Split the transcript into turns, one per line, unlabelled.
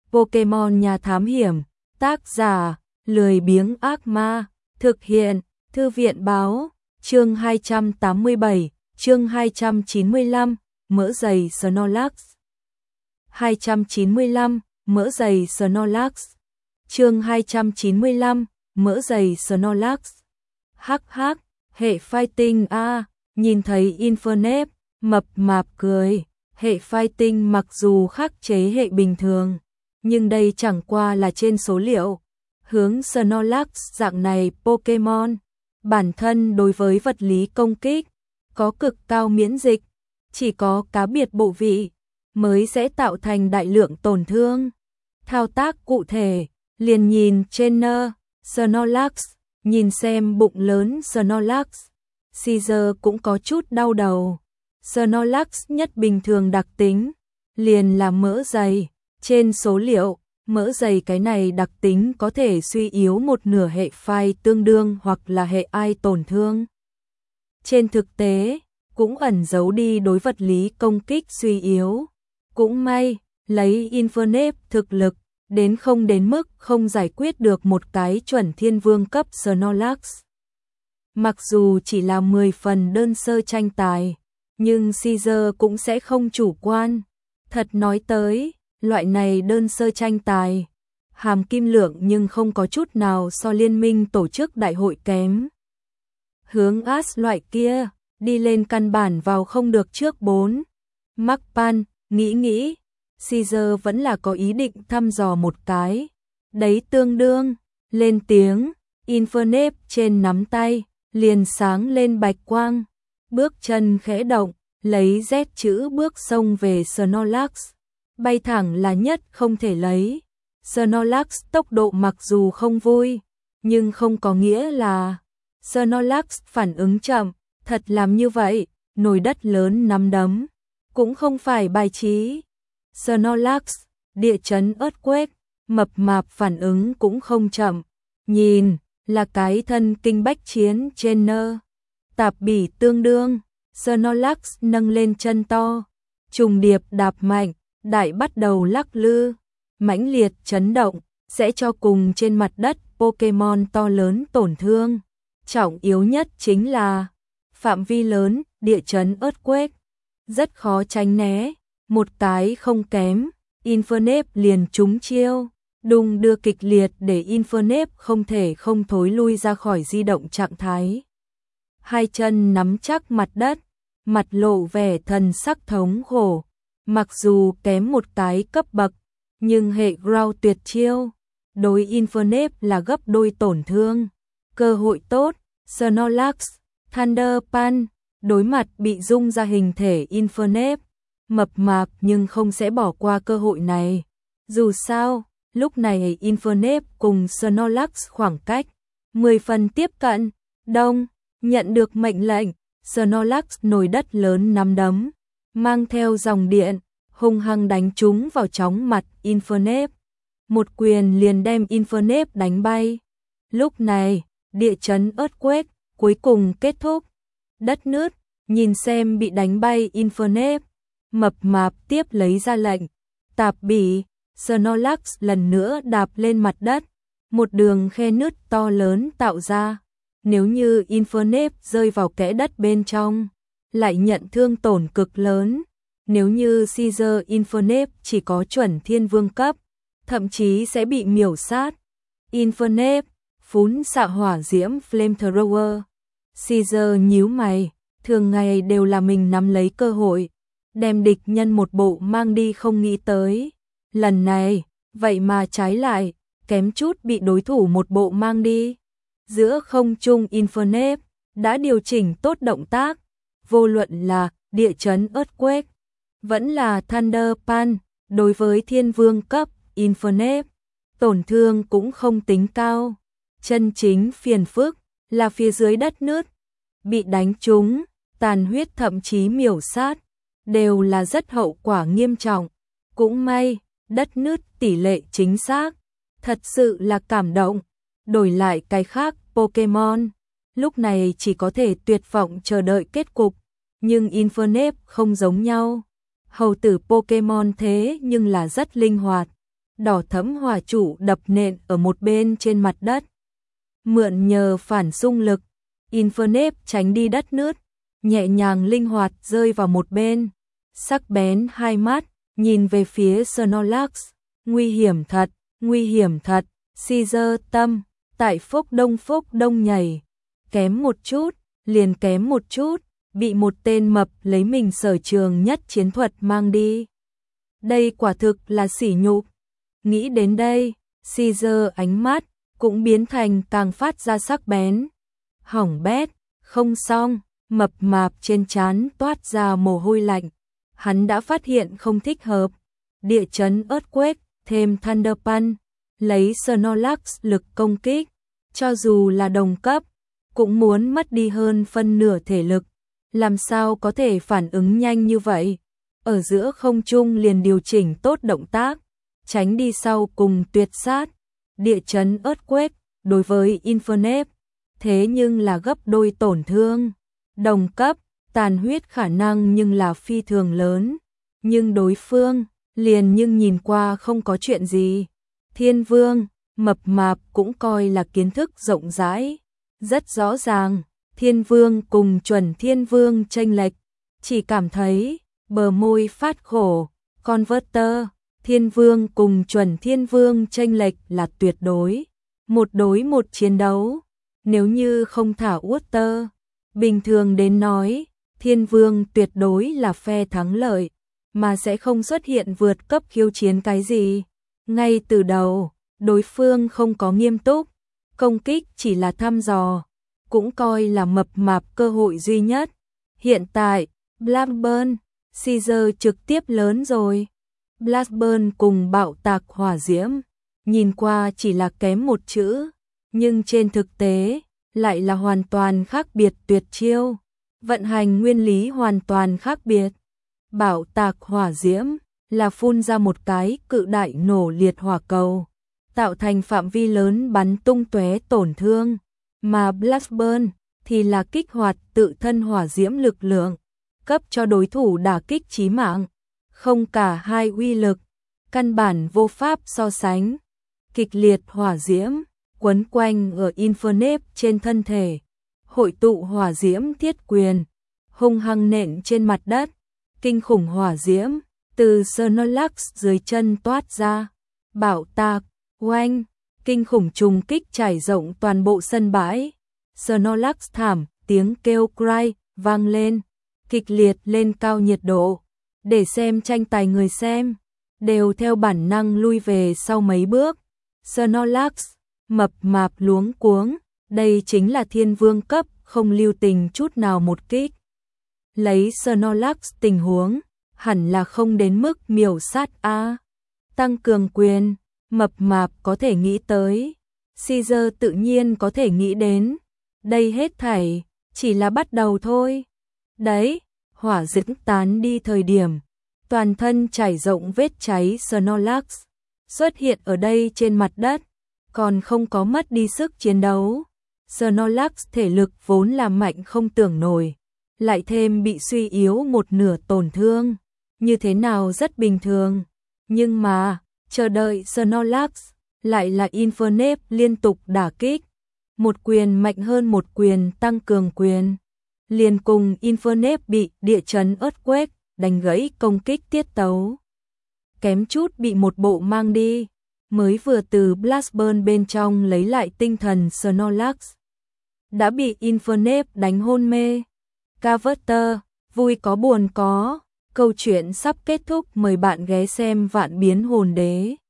Pokemon Nhà Thám Hiểm, tác giả, lười biếng ác ma, thực hiện, Thư viện báo, chương 287, chương 295, mỡ dày Snorlax. 295, mỡ dày Snorlax. Chương 295, mỡ dày Snorlax. Hắc hắc, hệ fighting a, nhìn thấy Infernape, mập mạp cười, hệ fighting mặc dù khắc chế hệ bình thường, nhưng đây chẳng qua là trên số liệu. Hướng Snorlax dạng này Pokemon, bản thân đối với vật lý công kích, có cực cao miễn dịch, chỉ có cá biệt bộ vị mới sẽ tạo thành đại lượng tổn thương. Thao tác cụ thể, liền nhìn trainer Snorlax, nhìn xem bụng lớn Snorlax, Caesar cũng có chút đau đầu. Snorlax nhất bình thường đặc tính, liền là mỡ dày, trên số liệu, mỡ dày cái này đặc tính có thể suy yếu một nửa hệ phai tương đương hoặc là hệ ai tổn thương. Trên thực tế, cũng ẩn giấu đi đối vật lý công kích suy yếu. Cũng may, lấy Infernape thực lực, không đến mức không giải quyết được một cái chuẩn thiên vương cấp Snorlax. Mặc dù chỉ là 10 phần đơn sơ tranh tài, nhưng Caesar cũng sẽ không chủ quan. Thật nói tới, loại này đơn sơ tranh tài, hàm kim lượng nhưng không có chút nào so liên minh tổ chức đại hội kém. Hướng As loại kia, đi lên căn bản vào không được trước 4. Markpan, nghĩ, Caesar vẫn là có ý định thăm dò một cái. Đấy tương đương, lên tiếng, Infernape trên nắm tay, liền sáng lên bạch quang. Bước chân khẽ động, lấy Z chữ bước xông về Snorlax. Bay thẳng là nhất không thể lấy. Snorlax tốc độ mặc dù không vui, nhưng không có nghĩa là Snorlax phản ứng chậm. Thật làm như vậy, nồi đất lớn nắm đấm, cũng không phải bài trí. Snorlax, địa chấn earthquake, mập mạp phản ứng cũng không chậm. Nhìn, là cái thân kinh bách chiến trainer. Tạp bỉ tương đương, Snorlax nâng lên chân to, trùng điệp đạp mạnh, đại bắt đầu lắc lư, mãnh liệt chấn động, sẽ cho cùng trên mặt đất Pokemon to lớn tổn thương. Trọng yếu nhất chính là phạm vi lớn, địa chấn earthquake, rất khó tránh né, một cái không kém, Infernape liền trúng chiêu, đùng đưa kịch liệt để Infernape không thể không thối lui ra khỏi di động trạng thái. Hai chân nắm chắc mặt đất, mặt lộ vẻ thần sắc thống khổ, mặc dù kém một cái cấp bậc, nhưng hệ ground tuyệt chiêu, đối Infernape là gấp đôi tổn thương. Cơ hội tốt, Snorlax, Thunder Punch, đối mặt bị rung ra hình thể Infernape, mập mạp nhưng không sẽ bỏ qua cơ hội này. Dù sao, lúc này Infernape cùng Snorlax khoảng cách 10 phần tiếp cận, đông, nhận được mệnh lệnh, Snorlax nồi đất lớn nắm đấm, mang theo dòng điện, hung hăng đánh trúng vào chóng mặt Infernape. Một quyền liền đem Infernape đánh bay. Lúc này, địa chấn earthquake cuối cùng kết thúc. Đất nứt, nhìn xem bị đánh bay Infernape, mập mạp tiếp lấy ra lệnh. Tạp bỉ, Snorlax lần nữa đạp lên mặt đất, một đường khe nứt to lớn tạo ra. Nếu như Infernape rơi vào kẽ đất bên trong, lại nhận thương tổn cực lớn. Nếu như Caesar Infernape chỉ có chuẩn thiên vương cấp, thậm chí sẽ bị miểu sát. Infernape, phún xạ hỏa diễm flamethrower. Caesar nhíu mày, thường ngày đều là mình nắm lấy cơ hội, đem địch nhân một bộ mang đi không nghĩ tới. Lần này, vậy mà trái lại, kém chút bị đối thủ một bộ mang đi. Giữa không trung Infernape đã điều chỉnh tốt động tác, vô luận là địa chấn earthquake, vẫn là Thunder Punch, đối với thiên vương cấp Infernape, tổn thương cũng không tính cao. Chân chính phiền phức là phía dưới đất nứt, bị đánh trúng, tàn huyết thậm chí miểu sát, đều là rất hậu quả nghiêm trọng. Cũng may, đất nứt tỷ lệ chính xác, thật sự là cảm động. Đổi lại cái khác Pokemon, lúc này chỉ có thể tuyệt vọng chờ đợi kết cục, nhưng Infernape không giống nhau. Hầu tử Pokemon thế nhưng là rất linh hoạt, đỏ thẫm hỏa trụ đập nện ở một bên trên mặt đất. Mượn nhờ phản xung lực, Infernape tránh đi đất nứt, nhẹ nhàng linh hoạt rơi vào một bên, sắc bén hai mắt, nhìn về phía Snorlax, nguy hiểm thật, Caesar tâm, tại phốc đông nhảy, kém một chút, liền kém một chút, bị một tên mập lấy mình sở trường nhất chiến thuật mang đi. Đây quả thực là sỉ nhục. Nghĩ đến đây, Caesar ánh mắt cũng biến thành càng phát ra sắc bén. Hỏng bét, không xong, mập mạp trên trán toát ra mồ hôi lạnh. Hắn đã phát hiện không thích hợp. Địa chấn earthquake, thêm Thunder Punch, lấy Snorlax lực công kích, cho dù là đồng cấp, cũng muốn mất đi hơn phân nửa thể lực. Làm sao có thể phản ứng nhanh như vậy? Ở giữa không trung liền điều chỉnh tốt động tác, tránh đi sau cùng tuyệt sát. Địa chấn earthquake đối với Infernape, thế nhưng là gấp đôi tổn thương. Đồng cấp, tàn huyết khả năng nhưng là phi thường lớn. Nhưng đối phương, liền nhưng nhìn qua không có chuyện gì. Thiên Vương, mập mạp cũng coi là kiến thức rộng rãi. Rất rõ ràng, Thiên Vương cùng chuẩn Thiên Vương chênh lệch, chỉ cảm thấy bờ môi phát khổ. Converter, Thiên Vương cùng chuẩn Thiên Vương chênh lệch là tuyệt đối. Một đối một chiến đấu, nếu như không thả Water, bình thường đến nói, Thiên Vương tuyệt đối là phe thắng lợi, mà sẽ không xuất hiện vượt cấp khiêu chiến cái gì. Ngay từ đầu, đối phương không có nghiêm túc, công kích chỉ là thăm dò, cũng coi là mập mạp cơ hội duy nhất. Hiện tại, Blackburn, Caesar trực tiếp lớn rồi. Blackburn cùng bạo tạc hỏa diễm, nhìn qua chỉ là kém một chữ, nhưng trên thực tế, lại là hoàn toàn khác biệt tuyệt chiêu. Vận hành nguyên lý hoàn toàn khác biệt. Bạo tạc hỏa diễm là phun ra một cái cự đại nổ liệt hỏa cầu, tạo thành phạm vi lớn bắn tung tóe tổn thương, mà Blackburn thì là kích hoạt tự thân hỏa diễm lực lượng, cấp cho đối thủ đả kích chí mạng. Không cả hai uy lực, căn bản vô pháp so sánh. Kịch liệt hỏa diễm quấn quanh ở Infernape trên thân thể, hội tụ hỏa diễm thiết quyền, hung hăng nện trên mặt đất. Kinh khủng hỏa diễm từ Snorlax dưới chân toát ra, bạo tạc, oanh, kinh khủng trùng kích trải rộng toàn bộ sân bãi. Snorlax thảm, tiếng kêu cry vang lên, kịch liệt lên cao nhiệt độ, để xem tranh tài người xem đều theo bản năng lui về sau mấy bước. Snorlax, mập mạp luống cuống, đây chính là Thiên Vương cấp, không lưu tình chút nào một kích. Lấy Snorlax tình huống, hẳn là không đến mức miểu sát a. Tăng cường quyền, mập mạp có thể nghĩ tới, Caesar tự nhiên có thể nghĩ đến. Đây hết thảy chỉ là bắt đầu thôi. Đấy, hỏa diễm tán đi thời điểm, toàn thân trải rộng vết cháy Snorlax xuất hiện ở đây trên mặt đất, còn không có mất đi sức chiến đấu. Snorlax thể lực vốn là mạnh không tưởng nổi, lại thêm bị suy yếu một nửa tổn thương, như thế nào rất bình thường. Nhưng mà, chờ đợi Snorlax, lại là Infernape liên tục đả kích. Một quyền mạnh hơn một quyền tăng cường quyền. Liền cùng Infernape bị địa chấn earthquake đánh gãy công kích tiết tấu. Kém chút bị một bộ mang đi, mới vừa từ Blackburn bên trong lấy lại tinh thần Snorlax đã bị Infernape đánh hôn mê. Carver, vui có buồn có, câu chuyện sắp kết thúc, mời bạn ghé xem Vạn Biến Hồn Đế.